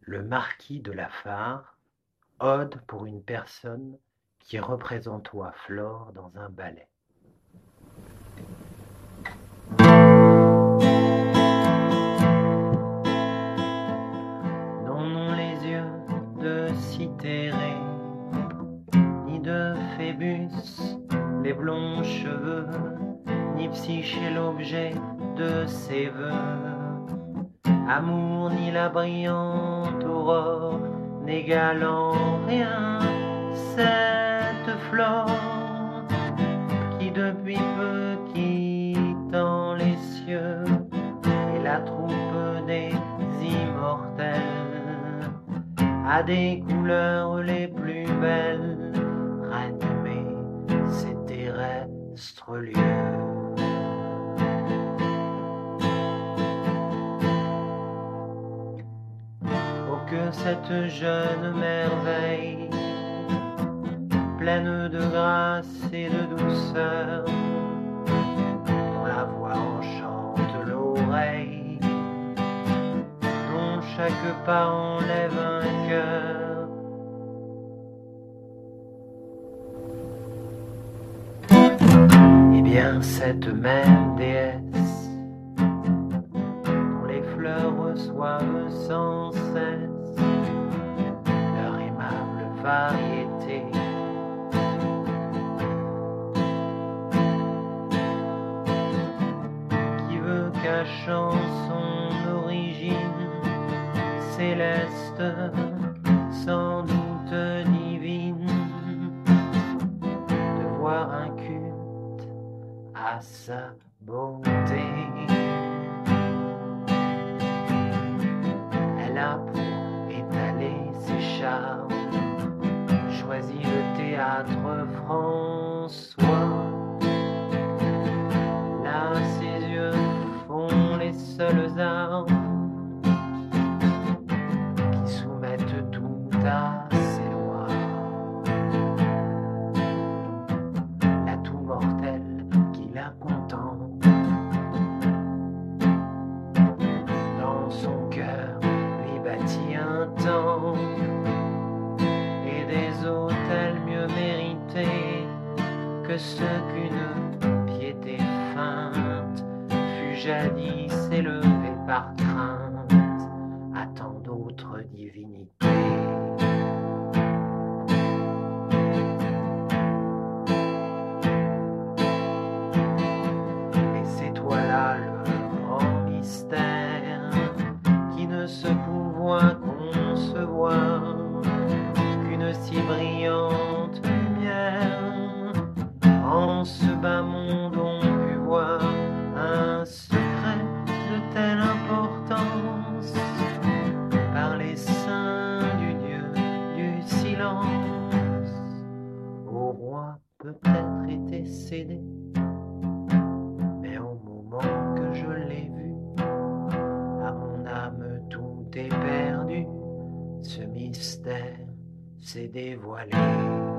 Le marquis de Lafare, ode pour une personne qui représentoit Flore dans un ballet. Non, non, les yeux de Cythérée, ni de Phébus, les blonds cheveux, ni Psyché l'objet de ses vœux. Amour ni la brillante aurore n'égalant rien cette Flore qui depuis peu quittant les cieux et la troupe des immortels a des couleurs les plus belles ranimé ces terrestres lieux. Que cette jeune merveille, pleine de grâce et de douceur, dont la voix enchante l'oreille, dont chaque pas enlève un cœur. Et bien cette même déesse, dont les fleurs reçoivent sans cesse leur aimable variété, qui veut cachant son origine céleste, sans doute divine, de voir un culte à sa beauté. Elle a pour étaler ses charmes choisi le théâtre François. Là ses yeux font les seules armes qui soumettent tout à ses lois. La tout mortelle qui la contemple dans son cœur lui bâtit un temple et des autels mieux mérités que ce qu'une piété feinte fut jadis élevée par crainte à tant d'autres divinités. Et c'est toi là le grand mystère qui ne se pouvoit concevoir qu'une si brillante lumière en ce bas monde on put voir un secret de telle importance par les saints du Dieu du silence au roi peut-être était cédé, mais au moment que je l'ai vu à mon âme tout est perdu, ce mystère s'est dévoilé.